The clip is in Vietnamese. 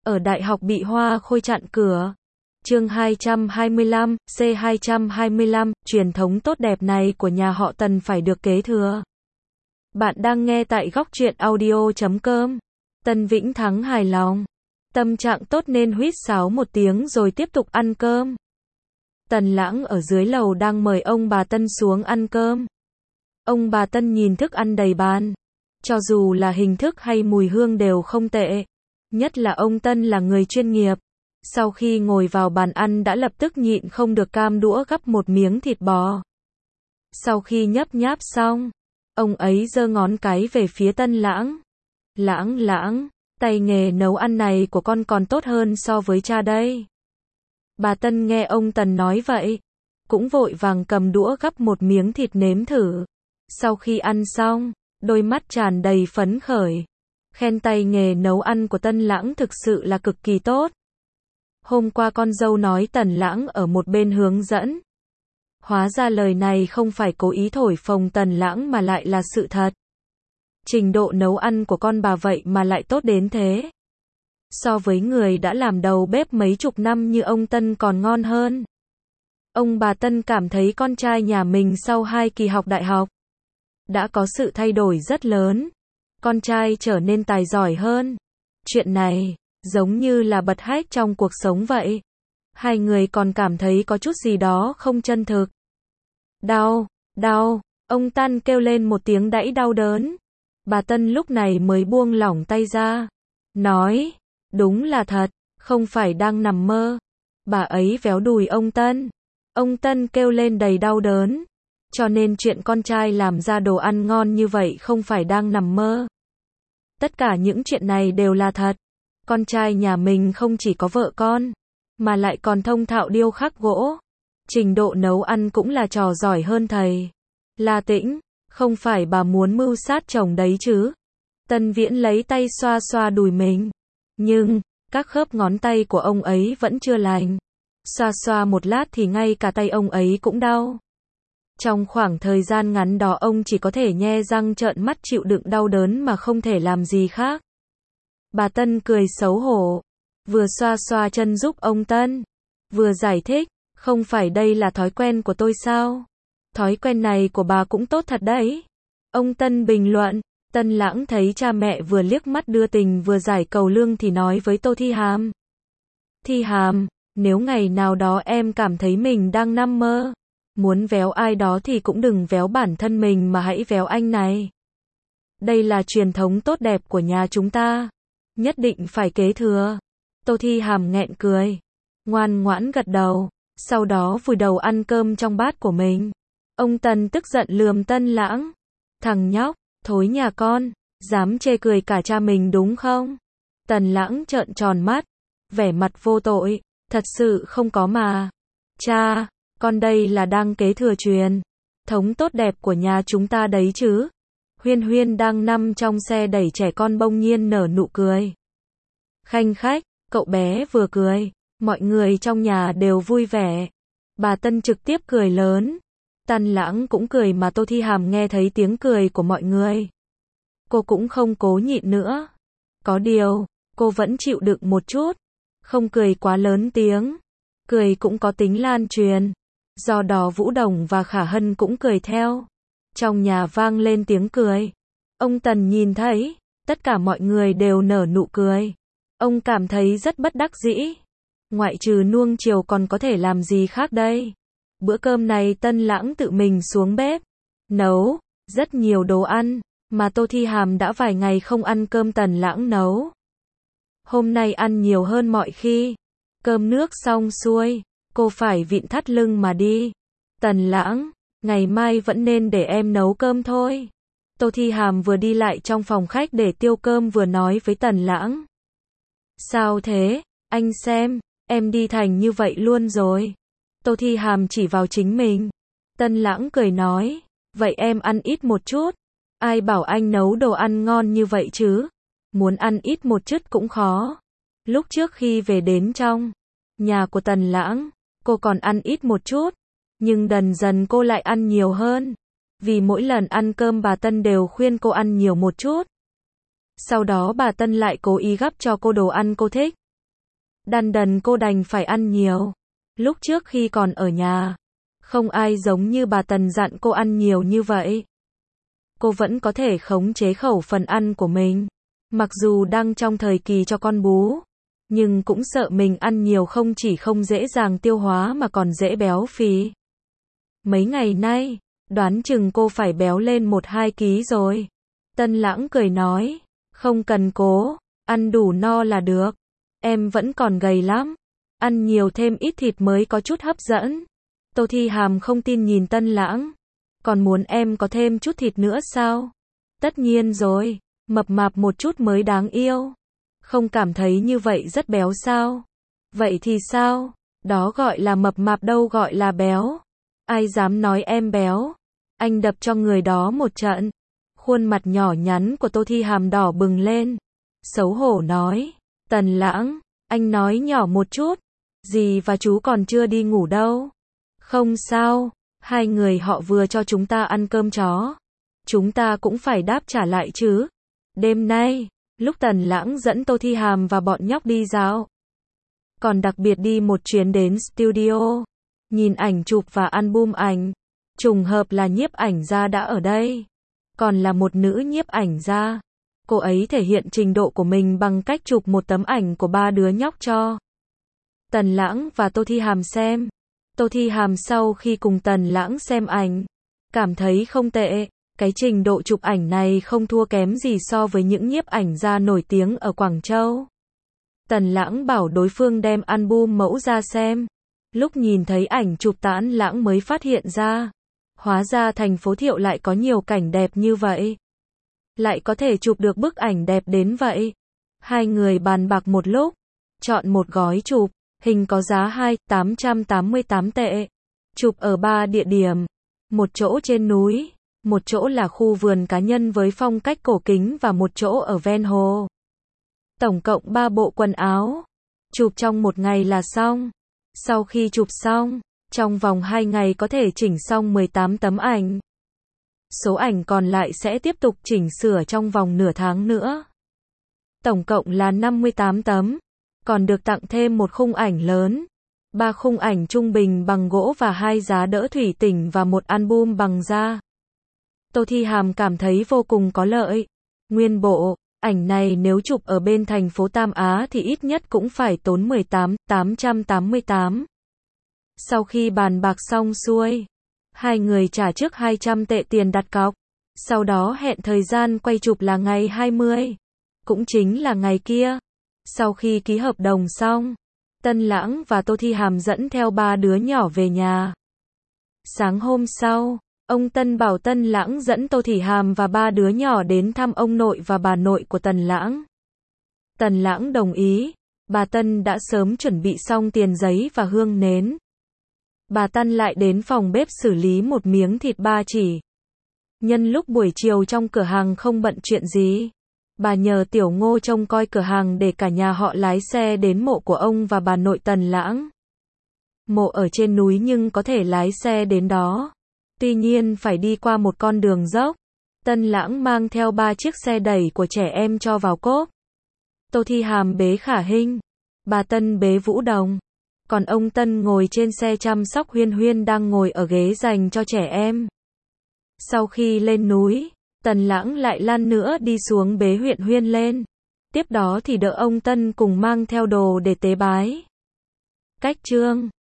ở đại học bị Hoa Khôi chặn cửa. Chương 225, C225, truyền thống tốt đẹp này của nhà họ Tần phải được kế thừa. Bạn đang nghe tại góc truyện audio.com. Tân Vĩnh Thắng hài lòng. Tâm trạng tốt nên huýt sáo một tiếng rồi tiếp tục ăn cơm. Tần Lãng ở dưới lầu đang mời ông bà Tân xuống ăn cơm. Ông bà Tân nhìn thức ăn đầy bàn. Cho dù là hình thức hay mùi hương đều không tệ. Nhất là ông Tân là người chuyên nghiệp. Sau khi ngồi vào bàn ăn đã lập tức nhịn không được cam đũa gắp một miếng thịt bò. Sau khi nhấp nháp xong, ông ấy giơ ngón cái về phía Tân Lãng. Lãng, tay nghề nấu ăn này của con còn tốt hơn so với cha đây. Bà Tân nghe ông Tần nói vậy, cũng vội vàng cầm đũa gắp một miếng thịt nếm thử. Sau khi ăn xong, đôi mắt tràn đầy phấn khởi. Khen tay nghề nấu ăn của Tân Lãng thực sự là cực kỳ tốt. Hôm qua con dâu nói Tần Lãng ở một bên hướng dẫn. Hóa ra lời này không phải cố ý thổi phồng Tần Lãng mà lại là sự thật. Trình độ nấu ăn của con bà vậy mà lại tốt đến thế. So với người đã làm đầu bếp mấy chục năm như ông Tân còn ngon hơn. Ông bà Tân cảm thấy con trai nhà mình sau 2 kỳ học đại học đã có sự thay đổi rất lớn. Con trai trở nên tài giỏi hơn. Chuyện này giống như là bật hách trong cuộc sống vậy. Hai người còn cảm thấy có chút gì đó không chân thực. Đau, ông Tân kêu lên một tiếng đẫy đau đớn. Bà Tân lúc này mới buông lỏng tay ra. Nói, đúng là thật, không phải đang nằm mơ. Bà ấy véo đùi ông Tân. Ông Tân kêu lên đầy đau đớn. Cho nên chuyện con trai làm ra đồ ăn ngon như vậy không phải đang nằm mơ. Tất cả những chuyện này đều là thật. Con trai nhà mình không chỉ có vợ con, mà lại còn thông thạo điêu khắc gỗ. Trình độ nấu ăn cũng là trò giỏi hơn thầy. La Tĩnh, không phải bà muốn mưu sát chồng đấy chứ? Tân Viễn lấy tay xoa xoa đùi mình. Nhưng, các khớp ngón tay của ông ấy vẫn chưa lành. Xoa xoa một lát thì ngay cả tay ông ấy cũng đau. Trong khoảng thời gian ngắn đó ông chỉ có thể nhe răng trợn mắt chịu đựng đau đớn mà không thể làm gì khác. Bà Tân cười xấu hổ, vừa xoa xoa chân giúp ông Tân, vừa giải thích, không phải đây là thói quen của tôi sao? Thói quen này của bà cũng tốt thật đấy. Ông Tân bình luận. Tân Lãng thấy cha mẹ vừa liếc mắt đưa tình vừa giải cầu lương thì nói với Tô Thi Hàm. Thi Hàm, nếu ngày nào đó em cảm thấy mình đang nằm mơ, muốn véo ai đó thì cũng đừng véo bản thân mình mà hãy véo anh này. Đây là truyền thống tốt đẹp của nhà chúng ta. Nhất định phải kế thừa. Tô Thi Hàm nghẹn cười. Ngoan ngoãn gật đầu. Sau đó vùi đầu ăn cơm trong bát của mình. Ông Tần tức giận lườm Tân Lãng. Thằng nhóc, thối nhà con, dám chê cười cả cha mình đúng không? Tần Lãng trợn tròn mắt. Vẻ mặt vô tội. Thật sự không có mà. Cha, con đây là đang kế thừa truyền thống tốt đẹp của nhà chúng ta đấy chứ. Huyên Huyên đang nằm trong xe đẩy trẻ con bỗng nhiên nở nụ cười. Khanh khách, cậu bé vừa cười, mọi người trong nhà đều vui vẻ. Bà Tân trực tiếp cười lớn. Tân Lãng cũng cười mà Tô Thi Hàm nghe thấy tiếng cười của mọi người. Cô cũng không cố nhịn nữa. Có điều, cô vẫn chịu đựng một chút. Không cười quá lớn tiếng. Cười cũng có tính lan truyền. Do đó Vũ Đồng và Khả Hân cũng cười theo. Trong nhà vang lên tiếng cười. Ông Tần nhìn thấy, tất cả mọi người đều nở nụ cười. Ông cảm thấy rất bất đắc dĩ. Ngoại trừ nuông chiều còn có thể làm gì khác đây? Bữa cơm này Tân Lãng tự mình xuống bếp, nấu, rất nhiều đồ ăn, mà Tô Thi Hàm đã vài ngày không ăn cơm Tần Lãng nấu. Hôm nay ăn nhiều hơn mọi khi. Cơm nước xong xuôi, cô phải vịn thắt lưng mà đi. Tần Lãng, ngày mai vẫn nên để em nấu cơm thôi. Tô Thi Hàm vừa đi lại trong phòng khách để tiêu cơm vừa nói với Tần Lãng. Sao thế, anh xem, em đi thành như vậy luôn rồi. Tô Thi Hàm chỉ vào chính mình. Tân Lãng cười nói, vậy em ăn ít một chút. Ai bảo anh nấu đồ ăn ngon như vậy chứ? Muốn ăn ít một chút cũng khó. Lúc trước khi về đến trong nhà của Tần Lãng, cô còn ăn ít một chút. Nhưng dần dần cô lại ăn nhiều hơn. Vì mỗi lần ăn cơm bà Tân đều khuyên cô ăn nhiều một chút. Sau đó bà Tân lại cố ý gắp cho cô đồ ăn cô thích. Đần đần cô đành phải ăn nhiều. Lúc trước khi còn ở nhà, không ai giống như bà Tần dặn cô ăn nhiều như vậy. Cô vẫn có thể khống chế khẩu phần ăn của mình. Mặc dù đang trong thời kỳ cho con bú, nhưng cũng sợ mình ăn nhiều không chỉ không dễ dàng tiêu hóa mà còn dễ béo phì. Mấy ngày nay, đoán chừng cô phải béo lên 1-2 ký rồi. Tân Lãng cười nói, không cần cố, ăn đủ no là được. Em vẫn còn gầy lắm. Ăn nhiều thêm ít thịt mới có chút hấp dẫn. Tô Thi Hàm không tin nhìn Tân Lãng. Còn muốn em có thêm chút thịt nữa sao? Tất nhiên rồi, mập mạp một chút mới đáng yêu. Không cảm thấy như vậy rất béo sao? Vậy thì sao? Đó gọi là mập mạp đâu gọi là béo. Ai dám nói em béo? Anh đập cho người đó một trận. Khuôn mặt nhỏ nhắn của Tô Thi Hàm đỏ bừng lên. Xấu hổ nói, Tần Lãng, anh nói nhỏ một chút. Dì và chú còn chưa đi ngủ đâu. Không sao, hai người họ vừa cho chúng ta ăn cơm chó. Chúng ta cũng phải đáp trả lại chứ. Đêm nay, lúc Tần Lãng dẫn Tô Thi Hàm và bọn nhóc đi dạo, còn đặc biệt đi một chuyến đến studio, nhìn ảnh chụp và album ảnh. Trùng hợp là nhiếp ảnh gia đã ở đây. Còn là một nữ nhiếp ảnh gia. Cô ấy thể hiện trình độ của mình bằng cách chụp một tấm ảnh của 3 đứa nhóc cho Tần Lãng và Tô Thi Hàm xem. Tô Thi Hàm sau khi cùng Tần Lãng xem ảnh, cảm thấy không tệ. Cái trình độ chụp ảnh này không thua kém gì so với những nhiếp ảnh gia nổi tiếng ở Quảng Châu. Tần Lãng bảo đối phương đem album mẫu ra xem. Lúc nhìn thấy ảnh chụp Tần Lãng mới phát hiện ra. Hóa ra thành phố Thiệu lại có nhiều cảnh đẹp như vậy. Lại có thể chụp được bức ảnh đẹp đến vậy. Hai người bàn bạc một lúc, chọn một gói chụp, hình có giá 888 tệ. Chụp ở 3 địa điểm, một chỗ trên núi, một chỗ là khu vườn cá nhân với phong cách cổ kính và một chỗ ở ven hồ. Tổng cộng 3 bộ quần áo. Chụp trong một ngày là xong. Sau khi chụp xong, trong vòng 2 ngày có thể chỉnh xong 18 tấm ảnh. Số ảnh còn lại sẽ tiếp tục chỉnh sửa trong vòng nửa tháng nữa. Tổng cộng là 58 tấm. Còn được tặng thêm một khung ảnh lớn, 3 khung ảnh trung bình bằng gỗ và 2 giá đỡ thủy tinh và một album bằng da. Tô Thi Hàm cảm thấy vô cùng có lợi. Nguyên bộ ảnh này nếu chụp ở bên thành phố Tam Á thì ít nhất cũng phải tốn 18.888. Sau khi bàn bạc xong xuôi, hai người trả trước 200 tệ tiền đặt cọc. Sau đó hẹn thời gian quay chụp là ngày 20. Cũng chính là ngày kia. Sau khi ký hợp đồng xong, Tân Lãng và Tô Thi Hàm dẫn theo 3 đứa nhỏ về nhà. Sáng hôm sau, ông Tân bảo Tân Lãng dẫn Tô Thi Hàm và 3 đứa nhỏ đến thăm ông nội và bà nội của Tần Lãng. Tần Lãng đồng ý. Bà Tân đã sớm chuẩn bị xong tiền giấy và hương nến. Bà Tân lại đến phòng bếp xử lý một miếng thịt ba chỉ. Nhân lúc buổi chiều trong cửa hàng không bận chuyện gì, bà nhờ Tiểu Ngô trông coi cửa hàng để cả nhà họ lái xe đến mộ của ông và bà nội Tần Lãng. Mộ ở trên núi nhưng có thể lái xe đến đó. Tuy nhiên phải đi qua một con đường dốc. Tân Lãng mang theo 3 chiếc xe đẩy của trẻ em cho vào cốp. Tô Thi Hàm bế Khả Hinh, bà Tân bế Vũ Đồng. Còn ông Tân ngồi trên xe chăm sóc Huyên Huyên đang ngồi ở ghế dành cho trẻ em. Sau khi lên núi, Tần Lãng lại lăn nữa đi xuống bế Huyên Huyên lên. Tiếp đó thì đỡ ông Tân cùng mang theo đồ để tế bái. Cách chương